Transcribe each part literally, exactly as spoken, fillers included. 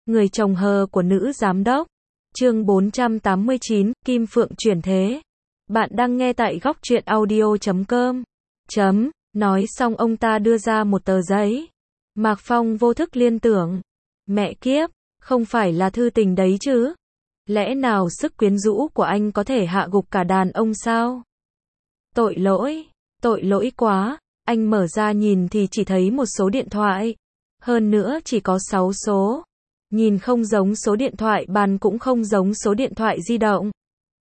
Người chồng hờ của nữ giám đốc. Chương bốn trăm tám mươi chín, Kim Phượng chuyển thế. Bạn đang nghe tại góc truyện audio chấm com. Chấm, nói xong ông ta đưa ra một tờ giấy. Mạc Phong vô thức liên tưởng. Mẹ kiếp, không phải là thư tình đấy chứ? Lẽ nào sức quyến rũ của anh có thể hạ gục cả đàn ông sao? Tội lỗi, tội lỗi quá. Anh mở ra nhìn thì chỉ thấy một số điện thoại. Hơn nữa chỉ có sáu số. Nhìn không giống số điện thoại bàn cũng không giống số điện thoại di động.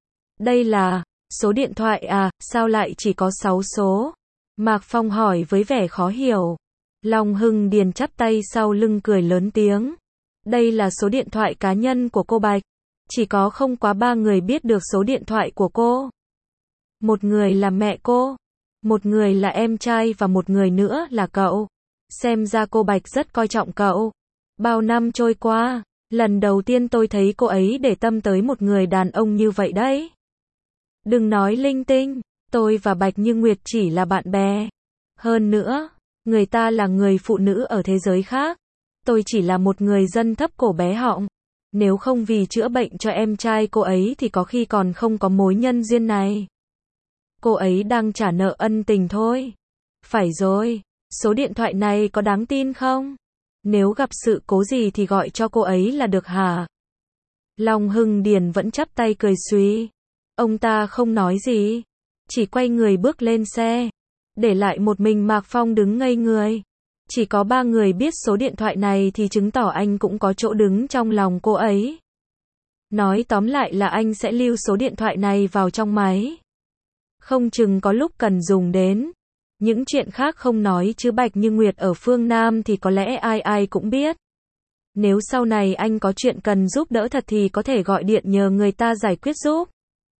Đây là số điện thoại à, sao lại chỉ có sáu số? Mạc Phong hỏi với vẻ khó hiểu. Long Hưng Điền chắp tay sau lưng cười lớn tiếng. Đây là số điện thoại cá nhân của cô Bạch. Chỉ có không quá ba người biết được số điện thoại của cô. Một người là mẹ cô, một người là em trai và một người nữa là cậu. Xem ra cô Bạch rất coi trọng cậu. Bao năm trôi qua, lần đầu tiên tôi thấy cô ấy để tâm tới một người đàn ông như vậy đấy. Đừng nói linh tinh, tôi và Bạch Như Nguyệt chỉ là bạn bè. Hơn nữa, người ta là người phụ nữ ở thế giới khác. Tôi chỉ là một người dân thấp cổ bé họng. Nếu không vì chữa bệnh cho em trai cô ấy thì có khi còn không có mối nhân duyên này. Cô ấy đang trả nợ ân tình thôi. Phải rồi, số điện thoại này có đáng tin không? Nếu gặp sự cố gì thì gọi cho cô ấy là được hả? Long Hưng Điền vẫn chắp tay cười suy. Ông ta không nói gì, chỉ quay người bước lên xe, để lại một mình Mạc Phong đứng ngây người. Chỉ có ba người biết số điện thoại này thì chứng tỏ anh cũng có chỗ đứng trong lòng cô ấy. Nói tóm lại là anh sẽ lưu số điện thoại này vào trong máy. Không chừng có lúc cần dùng đến. Những chuyện khác không nói chứ Bạch Như Nguyệt ở phương Nam thì có lẽ ai ai cũng biết. Nếu sau này anh có chuyện cần giúp đỡ thật thì có thể gọi điện nhờ người ta giải quyết giúp.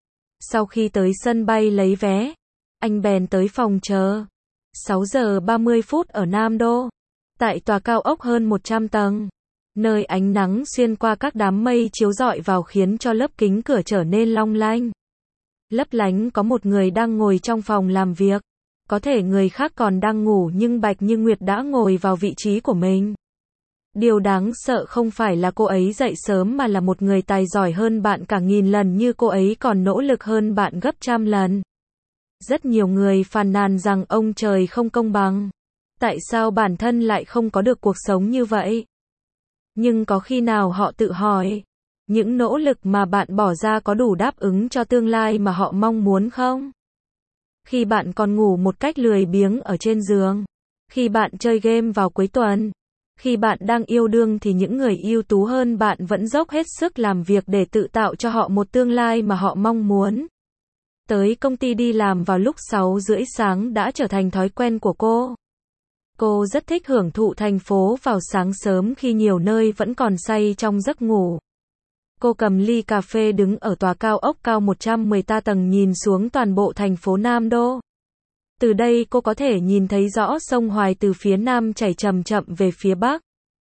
Sau khi tới sân bay lấy vé, anh bèn tới phòng chờ. sáu giờ ba mươi phút ở Nam Đô. Tại tòa cao ốc hơn một trăm tầng. Nơi ánh nắng xuyên qua các đám mây chiếu rọi vào khiến cho lớp kính cửa trở nên long lanh. Lấp lánh có một người đang ngồi trong phòng làm việc. Có thể người khác còn đang ngủ nhưng Bạch Như Nguyệt đã ngồi vào vị trí của mình. Điều đáng sợ không phải là cô ấy dậy sớm mà là một người tài giỏi hơn bạn cả nghìn lần như cô ấy còn nỗ lực hơn bạn gấp trăm lần. Rất nhiều người phàn nàn rằng ông trời không công bằng. Tại sao bản thân lại không có được cuộc sống như vậy? Nhưng có khi nào họ tự hỏi, những nỗ lực mà bạn bỏ ra có đủ đáp ứng cho tương lai mà họ mong muốn không? Khi bạn còn ngủ một cách lười biếng ở trên giường, khi bạn chơi game vào cuối tuần, khi bạn đang yêu đương thì những người ưu tú hơn bạn vẫn dốc hết sức làm việc để tự tạo cho họ một tương lai mà họ mong muốn. Tới công ty đi làm vào lúc sáu rưỡi sáng đã trở thành thói quen của cô. Cô rất thích hưởng thụ thành phố vào sáng sớm khi nhiều nơi vẫn còn say trong giấc ngủ. Cô cầm ly cà phê đứng ở tòa cao ốc cao một trăm mười ta tầng nhìn xuống toàn bộ thành phố Nam Đô. Từ đây cô có thể nhìn thấy rõ sông Hoài từ phía nam chảy chậm chậm về phía bắc.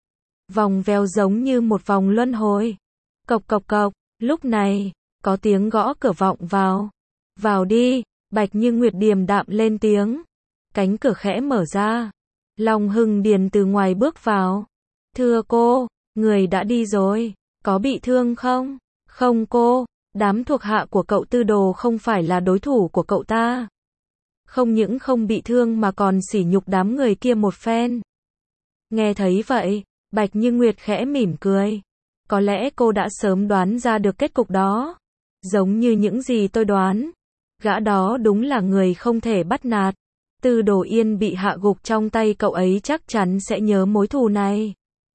Vòng vèo giống như một vòng luân hồi. Cộc cộc cộc, lúc này, có tiếng gõ cửa vọng vào. Vào đi, Bạch Như Nguyệt điềm đạm lên tiếng. Cánh cửa khẽ mở ra. Long Hưng Điền từ ngoài bước vào. Thưa cô, người đã đi rồi, có bị thương không? Không cô, đám thuộc hạ của cậu Tư Đồ không phải là đối thủ của cậu ta. Không những không bị thương mà còn sỉ nhục đám người kia một phen. Nghe thấy vậy, Bạch Như Nguyệt khẽ mỉm cười. Có lẽ cô đã sớm đoán ra được kết cục đó. Giống như những gì tôi đoán. Gã đó đúng là người không thể bắt nạt. Tư Đồ Yên bị hạ gục trong tay cậu ấy chắc chắn sẽ nhớ mối thù này.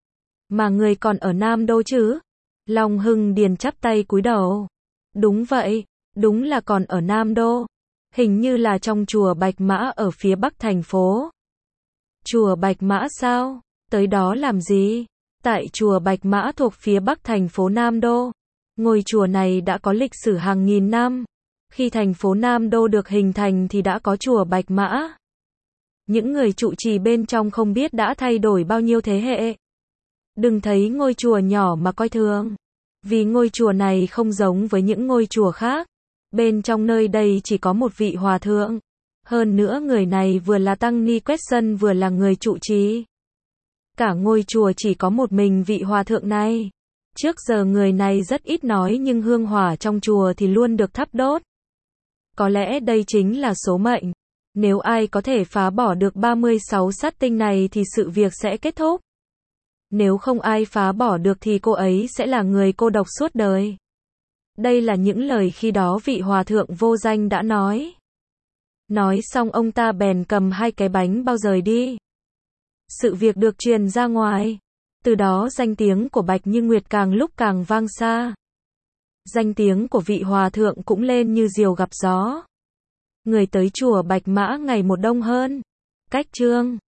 Mà người còn ở Nam Đô chứ? Long Hưng Điền chắp tay cúi đầu. Đúng vậy, đúng là còn ở Nam Đô. Hình như là trong chùa Bạch Mã ở phía bắc thành phố. Chùa Bạch Mã sao? Tới đó làm gì? Tại chùa Bạch Mã thuộc phía bắc thành phố Nam Đô. Ngôi chùa này đã có lịch sử hàng nghìn năm. Khi thành phố Nam Đô được hình thành thì đã có chùa Bạch Mã. Những người trụ trì bên trong không biết đã thay đổi bao nhiêu thế hệ. Đừng thấy ngôi chùa nhỏ mà coi thường. Vì ngôi chùa này không giống với những ngôi chùa khác. Bên trong nơi đây chỉ có một vị hòa thượng. Hơn nữa người này vừa là tăng ni quét sân vừa là người trụ trì. cả ngôi chùa chỉ có một mình vị hòa thượng này. Trước giờ người này rất ít nói nhưng hương hỏa trong chùa thì luôn được thắp đốt. Có lẽ đây chính là số mệnh. Nếu ai có thể phá bỏ được ba mươi sáu sát tinh này thì sự việc sẽ kết thúc. Nếu không ai phá bỏ được thì cô ấy sẽ là người cô độc suốt đời. Đây là những lời khi đó vị hòa thượng vô danh đã nói. Nói xong ông ta bèn cầm hai cái bánh bao rời đi. Sự việc được truyền ra ngoài. Từ đó danh tiếng của Bạch Như Nguyệt càng lúc càng vang xa. Danh tiếng của vị hòa thượng cũng lên như diều gặp gió. Người tới chùa Bạch Mã ngày một đông hơn. Cách chương